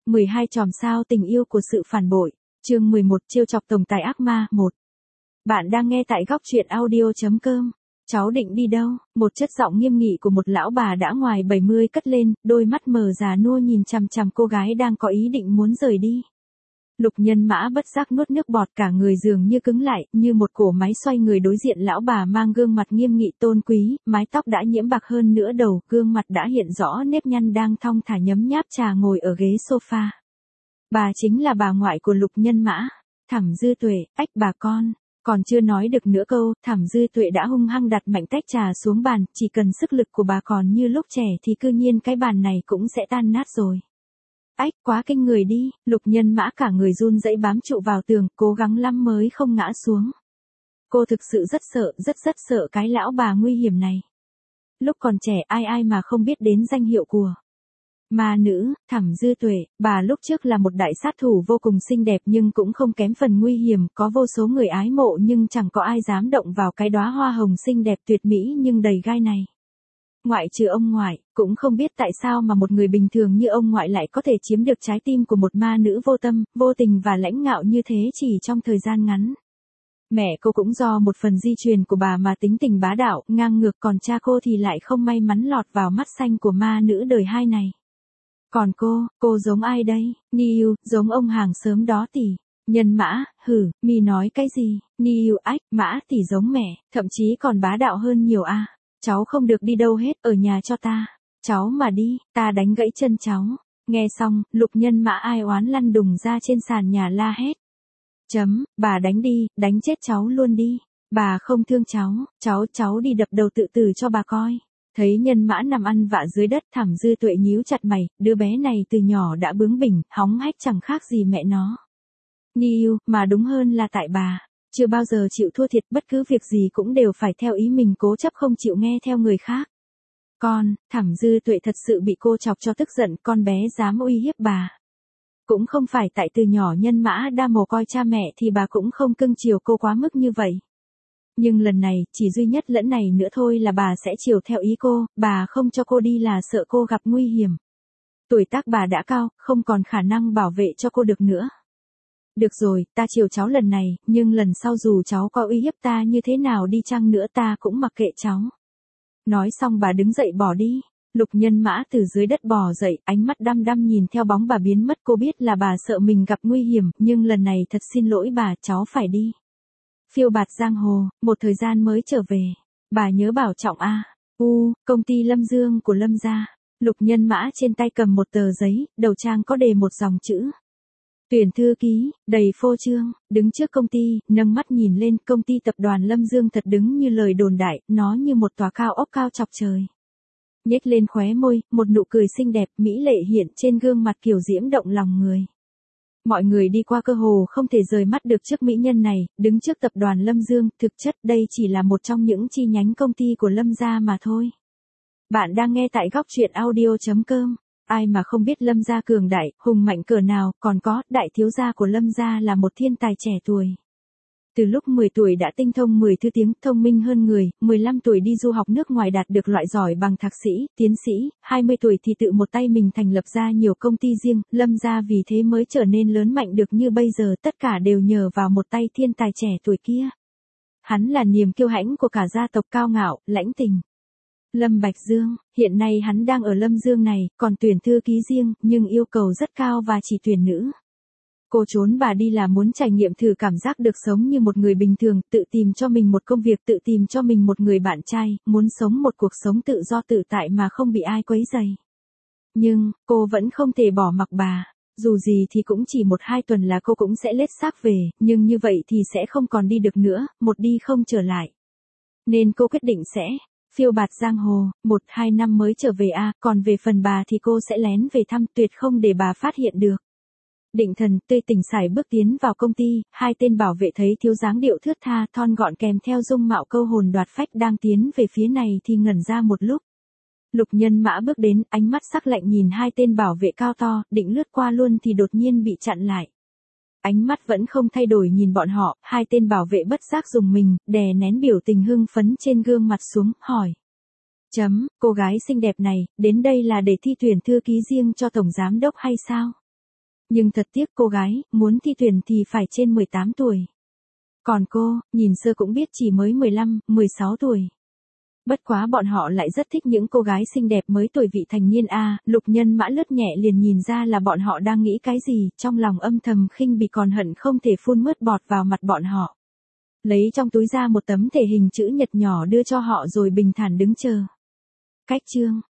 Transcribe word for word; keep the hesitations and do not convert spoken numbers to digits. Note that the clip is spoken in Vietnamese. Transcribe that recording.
mười hai chòm sao tình yêu của sự phản bội. Chương mười một trêu chọc tổng tài ác ma một. Bạn đang nghe tại góc truyện audio chấm com. Cháu định đi đâu? Một chất giọng nghiêm nghị của một lão bà đã ngoài bảy mươi cất lên, đôi mắt mờ già nua nhìn chằm chằm cô gái đang có ý định muốn rời đi. Lục Nhân Mã bất giác nuốt nước bọt, cả người dường như cứng lại, như một cỗ máy xoay người đối diện lão bà mang gương mặt nghiêm nghị tôn quý, mái tóc đã nhiễm bạc hơn nửa đầu, gương mặt đã hiện rõ nếp nhăn đang thong thả nhấm nháp trà ngồi ở ghế sofa. Bà chính là bà ngoại của Lục Nhân Mã, Thẩm Dư Tuệ. Ách bà con. Còn chưa nói được nửa câu, Thẩm Dư Tuệ đã hung hăng đặt mạnh tách trà xuống bàn, chỉ cần sức lực của bà còn như lúc trẻ thì cư nhiên cái bàn này cũng sẽ tan nát rồi. Ách, quá kinh người đi. Lục Nhân Mã cả người run rẩy bám trụ vào tường, cố gắng lắm mới không ngã xuống. Cô thực sự rất sợ, rất rất sợ cái lão bà nguy hiểm này. Lúc còn trẻ ai ai mà không biết đến danh hiệu của ma nữ, Thẩm Dư Tuệ. Bà lúc trước là một đại sát thủ vô cùng xinh đẹp nhưng cũng không kém phần nguy hiểm, có vô số người ái mộ nhưng chẳng có ai dám động vào cái đóa hoa hồng xinh đẹp tuyệt mỹ nhưng đầy gai này. Ngoại trừ ông ngoại, cũng không biết tại sao mà một người bình thường như ông ngoại lại có thể chiếm được trái tim của một ma nữ vô tâm, vô tình và lãnh ngạo như thế chỉ trong thời gian ngắn. Mẹ cô cũng do một phần di truyền của bà mà tính tình bá đạo, ngang ngược, còn cha cô thì lại không may mắn lọt vào mắt xanh của ma nữ đời hai này. Còn cô, cô giống ai đây? Niu, giống ông hàng xóm đó tỷ. Nhân Mã, hử, mi nói cái gì? Niu, ách, Mã tỷ giống mẹ, thậm chí còn bá đạo hơn nhiều a. À. Cháu không được đi đâu hết, ở nhà cho ta. Cháu mà đi, ta đánh gãy chân cháu. Nghe xong, Lục Nhân Mã ai oán lăn đùng ra trên sàn nhà la hét. Chấm, bà đánh đi, đánh chết cháu luôn đi. Bà không thương cháu, cháu, cháu đi đập đầu tự tử cho bà coi. Thấy Nhân Mã nằm ăn vạ dưới đất, Thẩm Dư Tuệ nhíu chặt mày, đứa bé này từ nhỏ đã bướng bỉnh, hóng hách chẳng khác gì mẹ nó. Niu, mà đúng hơn là tại bà. Chưa bao giờ chịu thua thiệt, bất cứ việc gì cũng đều phải theo ý mình, cố chấp không chịu nghe theo người khác. Con, Thẩm Dư Tuệ thật sự bị cô chọc cho tức giận, con bé dám uy hiếp bà. Cũng không phải tại từ nhỏ Nhân Mã đa mồ côi cha mẹ thì bà cũng không cưng chiều cô quá mức như vậy. Nhưng lần này, chỉ duy nhất lẫn này nữa thôi là bà sẽ chiều theo ý cô, bà không cho cô đi là sợ cô gặp nguy hiểm. Tuổi tác bà đã cao, không còn khả năng bảo vệ cho cô được nữa. Được rồi, ta chiều cháu lần này, nhưng lần sau dù cháu có uy hiếp ta như thế nào đi chăng nữa ta cũng mặc kệ cháu. Nói xong bà đứng dậy bỏ đi. Lục Nhân Mã từ dưới đất bò dậy, ánh mắt đăm đăm nhìn theo bóng bà biến mất. Cô biết là bà sợ mình gặp nguy hiểm, nhưng lần này thật xin lỗi bà, cháu phải đi. Phiêu bạt giang hồ, một thời gian mới trở về. Bà nhớ bảo trọng a. U, công ty Lâm Dương của Lâm gia. Lục Nhân Mã trên tay cầm một tờ giấy, đầu trang có đề một dòng chữ. Tuyển thư ký, đầy phô trương, đứng trước công ty, nâng mắt nhìn lên, công ty tập đoàn Lâm Dương thật đứng như lời đồn đại, nó như một tòa cao ốc cao chọc trời. Nhếch lên khóe môi, một nụ cười xinh đẹp, mỹ lệ hiện trên gương mặt kiều diễm động lòng người. Mọi người đi qua cơ hồ không thể rời mắt được trước mỹ nhân này, đứng trước tập đoàn Lâm Dương, thực chất đây chỉ là một trong những chi nhánh công ty của Lâm gia mà thôi. Bạn đang nghe tại góc truyện audio chấm com. Ai mà không biết Lâm gia cường đại, hùng mạnh cỡ nào, còn có, đại thiếu gia của Lâm gia là một thiên tài trẻ tuổi. Từ lúc mười tuổi đã tinh thông mười thứ tiếng, thông minh hơn người, mười lăm tuổi đi du học nước ngoài đạt được loại giỏi bằng thạc sĩ, tiến sĩ, hai mươi tuổi thì tự một tay mình thành lập ra nhiều công ty riêng, Lâm gia vì thế mới trở nên lớn mạnh được như bây giờ, tất cả đều nhờ vào một tay thiên tài trẻ tuổi kia. Hắn là niềm kiêu hãnh của cả gia tộc, cao ngạo, lãnh tình. Lâm Bạch Dương, hiện nay hắn đang ở Lâm Dương này, còn tuyển thư ký riêng, nhưng yêu cầu rất cao và chỉ tuyển nữ. Cô trốn bà đi là muốn trải nghiệm thử cảm giác được sống như một người bình thường, tự tìm cho mình một công việc, tự tìm cho mình một người bạn trai, muốn sống một cuộc sống tự do tự tại mà không bị ai quấy rầy. Nhưng, cô vẫn không thể bỏ mặc bà. Dù gì thì cũng chỉ một hai tuần là cô cũng sẽ lết xác về, nhưng như vậy thì sẽ không còn đi được nữa, một đi không trở lại. Nên cô quyết định sẽ phiêu bạt giang hồ, một hai năm mới trở về a, à, còn về phần bà thì cô sẽ lén về thăm, tuyệt không để bà phát hiện được. Định Thần tươi tỉnh sải bước tiến vào công ty, hai tên bảo vệ thấy thiếu dáng điệu thướt tha, thon gọn kèm theo dung mạo câu hồn đoạt phách đang tiến về phía này thì ngẩn ra một lúc. Lục Nhân Mã bước đến, ánh mắt sắc lạnh nhìn hai tên bảo vệ cao to, định lướt qua luôn thì đột nhiên bị chặn lại. Ánh mắt vẫn không thay đổi nhìn bọn họ, hai tên bảo vệ bất giác dùng mình, đè nén biểu tình hưng phấn trên gương mặt xuống, hỏi. Chấm, cô gái xinh đẹp này, đến đây là để thi tuyển thư ký riêng cho tổng giám đốc hay sao? Nhưng thật tiếc cô gái, muốn thi tuyển thì phải trên mười tám tuổi. Còn cô, nhìn sơ cũng biết chỉ mới mười lăm, mười sáu tuổi. Bất quá bọn họ lại rất thích những cô gái xinh đẹp mới tuổi vị thành niên a. Lục Nhân Mã lướt nhẹ liền nhìn ra là bọn họ đang nghĩ cái gì, trong lòng âm thầm khinh bỉ còn hận không thể phun mướt bọt vào mặt bọn họ. Lấy trong túi ra một tấm thể hình chữ nhật nhỏ đưa cho họ rồi bình thản đứng chờ. Cách chương